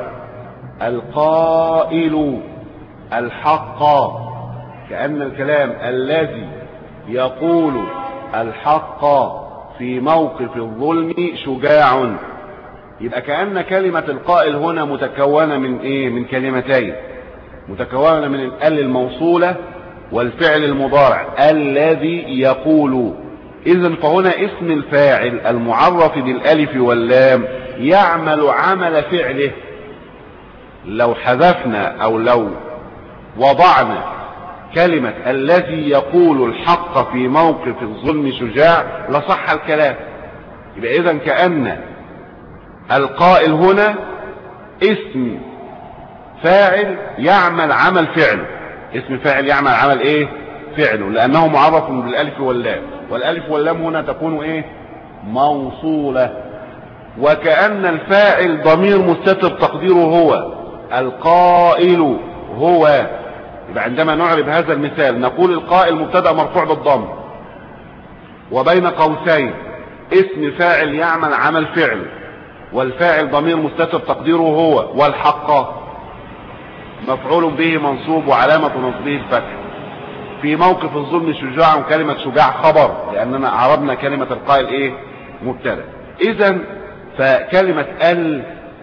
القائل الحق، كأن الكلام الذي يقول الحق في موقف الظلم شجاع. يبقى كأن كلمة القائل هنا متكونة من ايه من كلمتين، متكونة من ال الموصولة والفعل المضارع الذي يقول. اذن فهنا اسم الفاعل المعرف بالالف واللام يعمل عمل فعله. لو حذفنا او لو وضعنا كلمة الذي يقول الحق في موقف الظلم شجاع لصح الكلام. يبقى اذن كأن القائل هنا اسم فاعل يعمل عمل فعله، اسم فاعل يعمل عمل ايه فعله، لانه معرف بالالف واللام، والالف واللام هنا تكون ايه موصولة. وكأن الفاعل ضمير مستتر تقديره هو، القائل هو. يبقى عندما نعرب هذا المثال نقول القائل مبتدأ مرفوع بالضم، وبين قوسين اسم فاعل يعمل عمل فعل، والفاعل ضمير مستتر تقديره هو، والحق مفعول به منصوب وعلامة نصبه الفتح. في موقف الظلم شجاع، كلمة شجاع خبر لأننا أعربنا كلمة القائل إيه مبتدأ. إذن فكلمة ال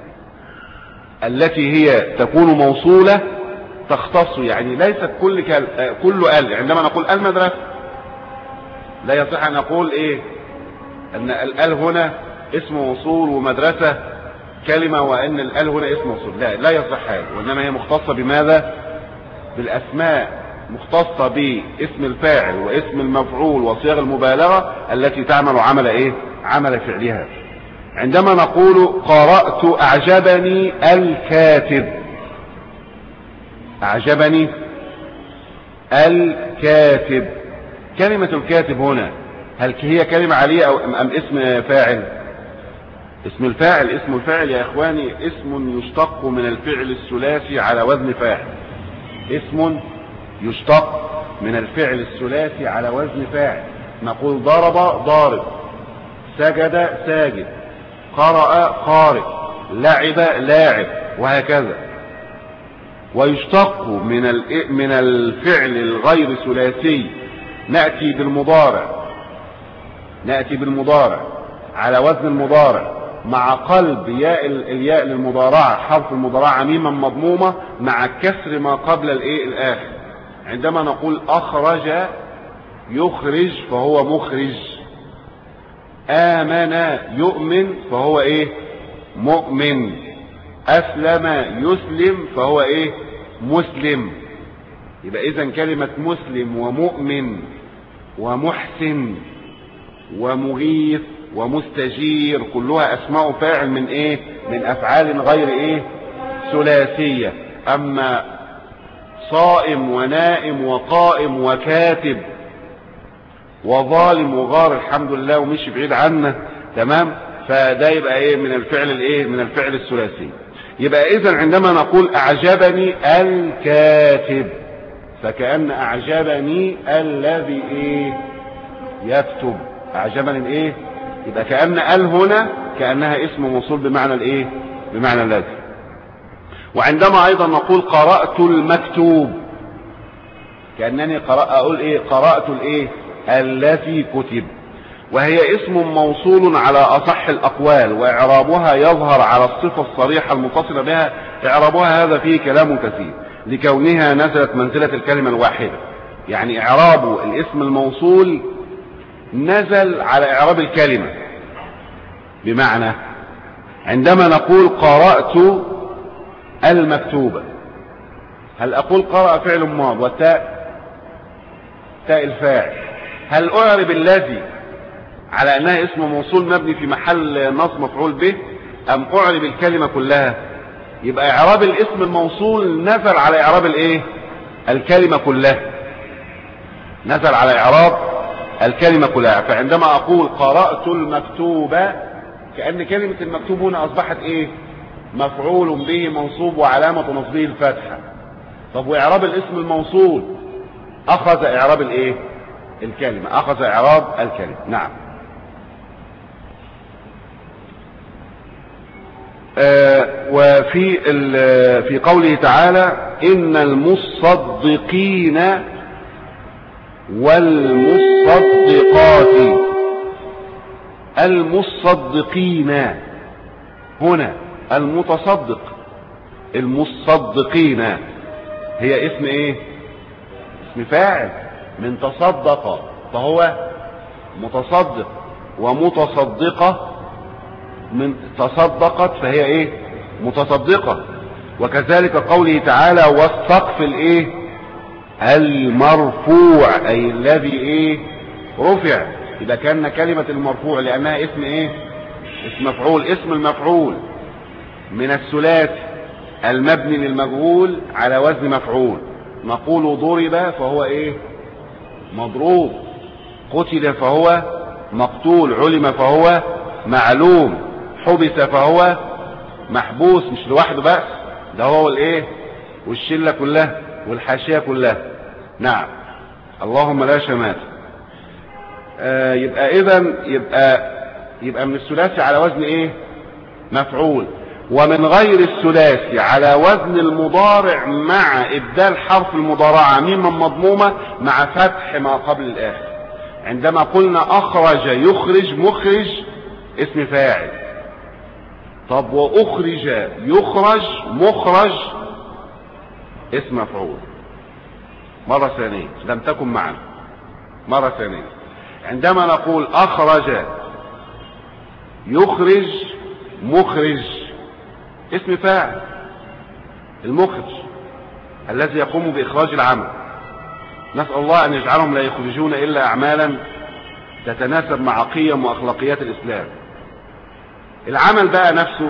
التي هي تكون موصولة تختص، يعني ليست كل كل, كل ال. عندما نقول المدرسة لا يصح أن نقول إيه أن ال هنا اسم موصول ومدرسة كلمة وأن ال هنا اسم موصول، لا لا يصح هذا. وإنما هي مختصة بماذا؟ بالأسماء، مختصة باسم الفاعل واسم المفعول وصيغ المبالغة التي تعمل عمل ايه عمل فعلها. عندما نقول قرأت أعجبني الكاتب، أعجبني الكاتب، كلمة الكاتب هنا هل هي كلمة عالية أو أم اسم فاعل؟ اسم الفاعل. اسم الفاعل يا إخواني اسم يشتق من الفعل الثلاثي على وزن فاعل، اسم يشتق من الفعل الثلاثي على وزن فاعل. نقول ضرب ضارب، سجد ساجد، قرأ قارئ، لعب لاعب، وهكذا. ويشتق من من الفعل الغير ثلاثي نأتي بالمضارع، نأتي بالمضارع على وزن المضارع مع قلب ياء الياء للمضارعة حرف المضارعة ميما مضمومة مع كسر ما قبل الايه الاخر. عندما نقول اخرج يخرج فهو مخرج، آمن يؤمن فهو ايه؟ مؤمن، أسلم يسلم فهو ايه؟ مسلم. يبقى إذن كلمة مسلم ومؤمن ومحسن ومغيث ومستجير كلها أسماء فاعل من ايه؟ من أفعال غير ايه؟ ثلاثية. أما صائم ونائم وقائم وكاتب وظالم وغار الحمد لله ومشي بعيد عنا، تمام، فده يبقى ايه؟ من الفعل الايه؟ من الفعل الثلاثي. يبقى اذا عندما نقول اعجبني الكاتب فكأن اعجبني الذي ايه؟ يكتب. اعجبني الايه؟ يبقى كأن ال هنا كأنها اسم موصول بمعنى الايه؟ بمعنى الذي. وعندما ايضا نقول قرأت المكتوب كأنني قرأ اقول ايه؟ قرأت الايه؟ التي كتب. وهي اسم موصول على أصح الأقوال، وإعرابها يظهر على الصفة الصريحة المتصلة بها. إعرابها هذا فيه كلام كثير لكونها نزلت منزلة الكلمة الواحدة. يعني إعراب الاسم الموصول نزل على إعراب الكلمة. بمعنى عندما نقول قرأت المكتوبة، هل أقول قرأ فعل ماض والتاء تاء الفاعل، هل أعرب الذي على أنها اسم موصول مبني في محل نصب مفعول به أم أعرب الكلمة كلها؟ يبقى إعراب الاسم الموصول نزل على إعراب الإيه؟ الكلمة كلها، نزل على إعراب الكلمة كلها. فعندما أقول قرأت المكتوبة كأن كلمة المكتوب هنا أصبحت إيه؟ مفعول به منصوب وعلامة نصبه الفتحة. طب وإعراب الاسم الموصول أخذ إعراب الإيه؟ الكلمة، أخذ إعراب الكلمة. نعم. آه وفي في قوله تعالى إن المصدقين والمصدقات، المصدقين هنا المتصدق، المصدقين هي اسم ايه؟ اسم فاعل من تصدق فهو متصدق، ومتصدقة من تصدقت فهي ايه؟ متصدقة. وكذلك قوله تعالى والسقف الايه؟ المرفوع، اي الذي ايه؟ رفع. اذا كان كلمة المرفوع لانها اسم ايه؟ اسم مفعول. اسم المفعول من الثلاثي المبني للمجهول على وزن مفعول. نقول ضرب فهو ايه؟ مضروب. قتل فهو مقتول. علم فهو معلوم. حبس فهو محبوس. مش لوحده بس، ده هو الايه؟ والشله كلها والحاشيه كلها. نعم. اللهم لا شمات. آه يبقى اذا يبقى يبقى من الثلاثي على وزن ايه؟ مفعول. ومن غير الثلاثي على وزن المضارع مع ابدال حرف المضارعه ميما مضمومه مع فتح ما قبل الاخر. عندما قلنا اخرج يخرج، مخرج اسم فاعل. طب واخرج يخرج، مخرج اسم مفعول. مرة ثانية لم تكن معنا. مرة ثانية عندما نقول اخرج يخرج، مخرج اسم فاعل، المخرج الذي يقوم باخراج العمل. نسأل الله ان يجعلهم لا يخرجون الا اعمالا تتناسب مع قيم واخلاقيات الاسلام. العمل بقى نفسه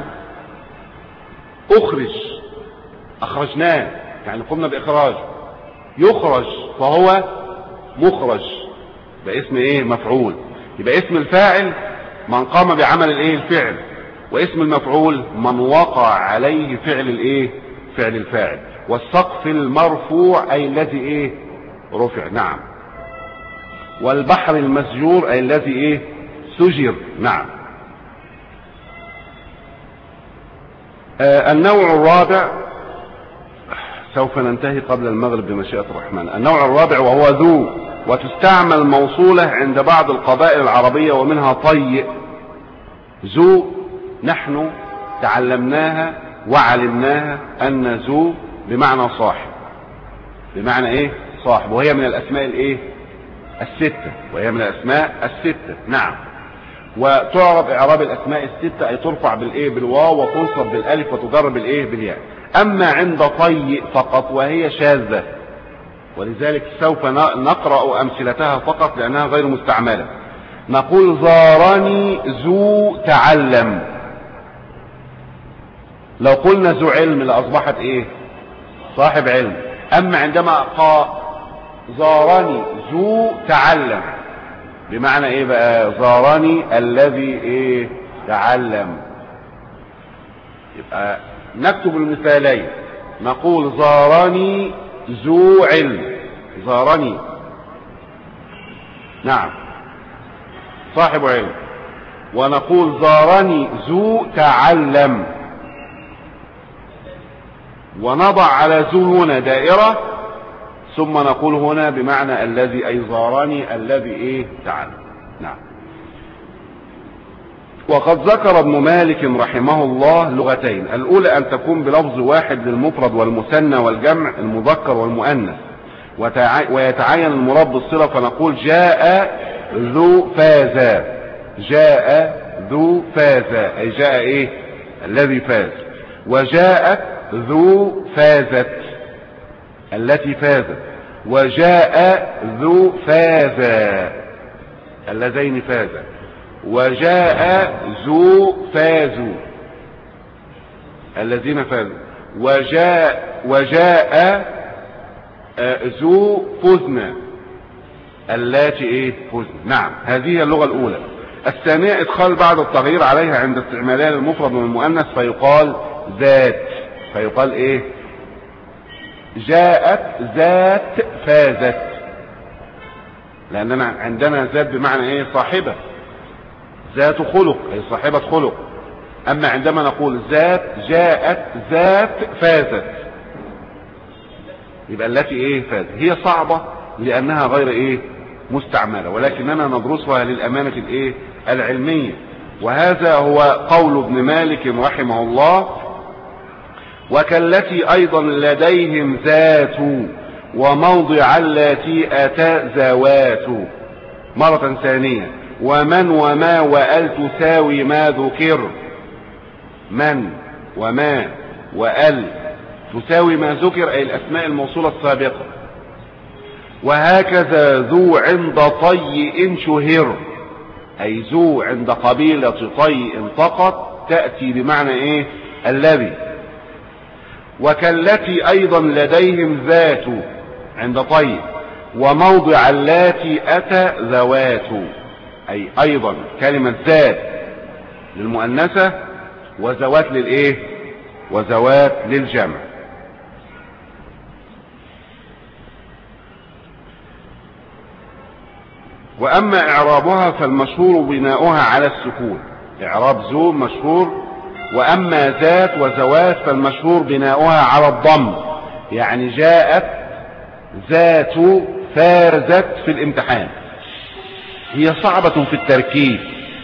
اخرج، اخرجناه يعني قمنا باخراجه. يخرج فهو مخرج، يبقى اسم ايه؟ مفعول. يبقى اسم الفاعل من قام بعمل الايه؟ الفعل. واسم المفعول من وقع عليه فعل الايه؟ فعل الفاعل. والسقف المرفوع اي الذي ايه؟ رفع. نعم. والبحر المسجور اي الذي ايه؟ سجر. نعم. آه النوع الرابع سوف ننتهي قبل المغرب بمشيئة الرحمن. النوع الرابع وهو ذو، وتستعمل موصولة عند بعض القبائل العربية ومنها طي. ذو نحن تعلمناها وعلمناها أن ذو بمعنى صاحب، بمعنى ايه؟ صاحب. وهي من الأسماء الايه؟ الستة، وهي من الأسماء الستة. نعم. وتعرب إعراب الأسماء الستة أي ترفع بالإيه بالواو وتنصب بالألف وتجر بالإيه بالياء. أما عند طي فقط وهي شاذة، ولذلك سوف نقرأ أمثلتها فقط لأنها غير مستعملة. نقول زارني ذو تعلم. لو قلنا ذو علم لأصبحت إيه صاحب علم. أما عندما قال زارني ذو تعلم بمعنى إيه بقى؟ زارني الذي إيه تعلم. يبقى نكتب المثالين. نقول زارني ذو علم، زارني نعم صاحب علم، ونقول زارني ذو تعلم، ونضع على ذو هنا دائرة، ثم نقول هنا بمعنى الذي أي زارني الذي إيه تعلم. نعم. وقد ذكر ابن مالك رحمه الله لغتين، الأولى أن تكون بلفظ واحد للمفرد والمثنى والجمع المذكر والمؤنث، ويتعين المراد بالصلة، فنقول جاء ذو فاز، جاء ذو فاز أي جاء إيه الذي فاز، وجاءت ذو فازت التي فازت، وجاء ذو فاز اللذين فازا، وجاء ذو فازوا الذين فازوا، وجاء وجاء ذو فزنا اللاتي ايه فزنا. نعم. هذه اللغة الأولى. الثانية إدخال بعد التغيير عليها عند استعمالها للمفرد والمؤنث، فيقال ذات، فيقال ايه جاءت ذات فازت، لأننا عندنا ذات بمعنى ايه صاحبة، ذات خلق أي صاحبة خلق. أما عندما نقول ذات جاءت ذات فازت يبقى التي ايه فازت. هي صعبة لأنها غير ايه مستعملة، ولكننا ندرسها للأمانة الايه العلمية. وهذا هو قول ابن مالك رحمه الله. وكالتي أيضا لديهم ذات، وموضع التي أتى ذوات. مرة ثانية. ومن وما وأل تساوي ما ذكر، من وما وأل تساوي ما ذكر أي الأسماء الموصولة السابقة. وهكذا ذو عند طي شهر، أي ذو عند قبيلة طي فقط تأتي بمعنى إيه الذي. وكالتي أيضا لديهم ذات عند طي، وموضع اللاتي أتى ذوات، أي أيضا كلمة ذات للمؤنثة وذوات للإيه وذوات للجمع. وأما إعرابها فالمشهور بناؤها على السكون، إعراب ذو مشهور. وأما ذات وذوات فالمشهور بناؤها على الضم، يعني جاءت ذات فازت في الامتحان، هي صعبة في التركيب.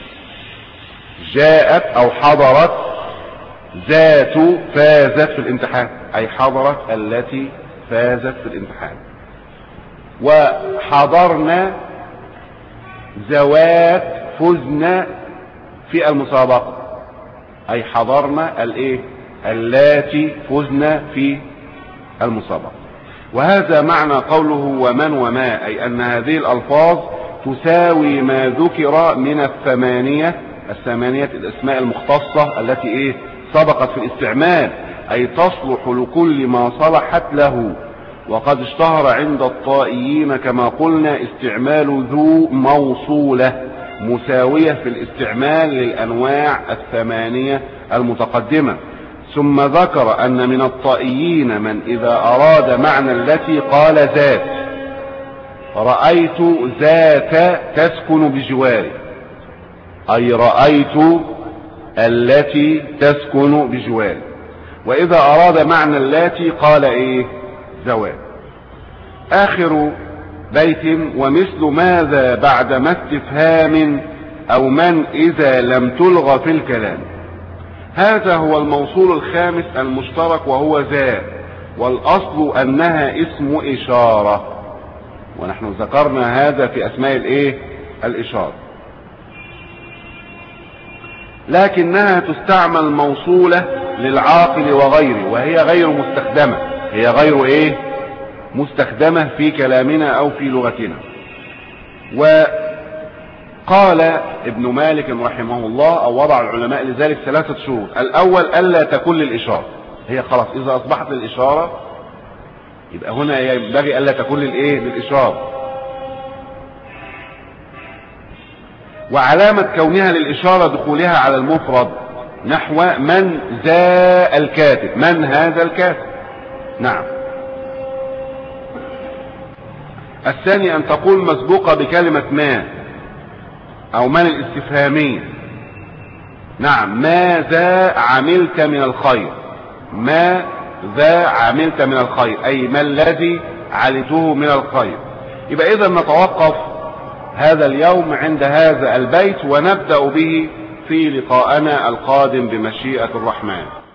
جاءت أو حضرت ذات فازت في الامتحان، أي حضرت التي فازت في الامتحان. وحضرنا ذوات فزنا في المسابقة، أي حضرنا الايه اللاتي فزنا في المسابقة. وهذا معنى قوله ومن وما، أي أن هذه الألفاظ تساوي ما ذكر من الثمانية الثمانية الأسماء المختصة التي إيه سبقت في الاستعمال، أي تصلح لكل ما صلحت له. وقد اشتهر عند الطائيين كما قلنا استعمال ذو موصولة مساوية في الاستعمال للأنواع الثمانية المتقدمة. ثم ذكر أن من الطائيين من إذا أراد معنى التي قال ذات، رأيت ذات تسكن بجواري، أي رأيت التي تسكن بجواري. وإذا أراد معنى التي قال إيه ذوات. آخر بيت ومثل ماذا بعد ما استفهام أو من إذا لم تلغى في الكلام. هذا هو الموصول الخامس المشترك وهو ذا، والأصل أنها اسم إشارة، ونحن ذكرنا هذا في أسماء الإيه؟ الإشارة. لكنها تستعمل موصولة للعاقل وغيره، وهي غير مستخدمة، هي غير إيه؟ مستخدمة في كلامنا أو في لغتنا. وقال ابن مالك رحمه الله، أو وضع العلماء لذلك ثلاثة شروط. الأول ألا تكون للإشارة، هي خلاص إذا أصبحت للإشارة يبقى هنا ينبغي ألا تكون للإيه؟ للإشارة. وعلامة كونها للإشارة دخولها على المفرد، نحو من ذا الكاتب، من هذا الكاتب. نعم. الثاني أن تقول مسبوقة بكلمة ما، أو من الاستفهامية. نعم، ماذا عملت من الخير، ماذا عملت من الخير، أي ما الذي علمته من الخير. يبقى إذا نتوقف هذا اليوم عند هذا البيت، ونبدأ به في لقاءنا القادم بمشيئة الرحمن.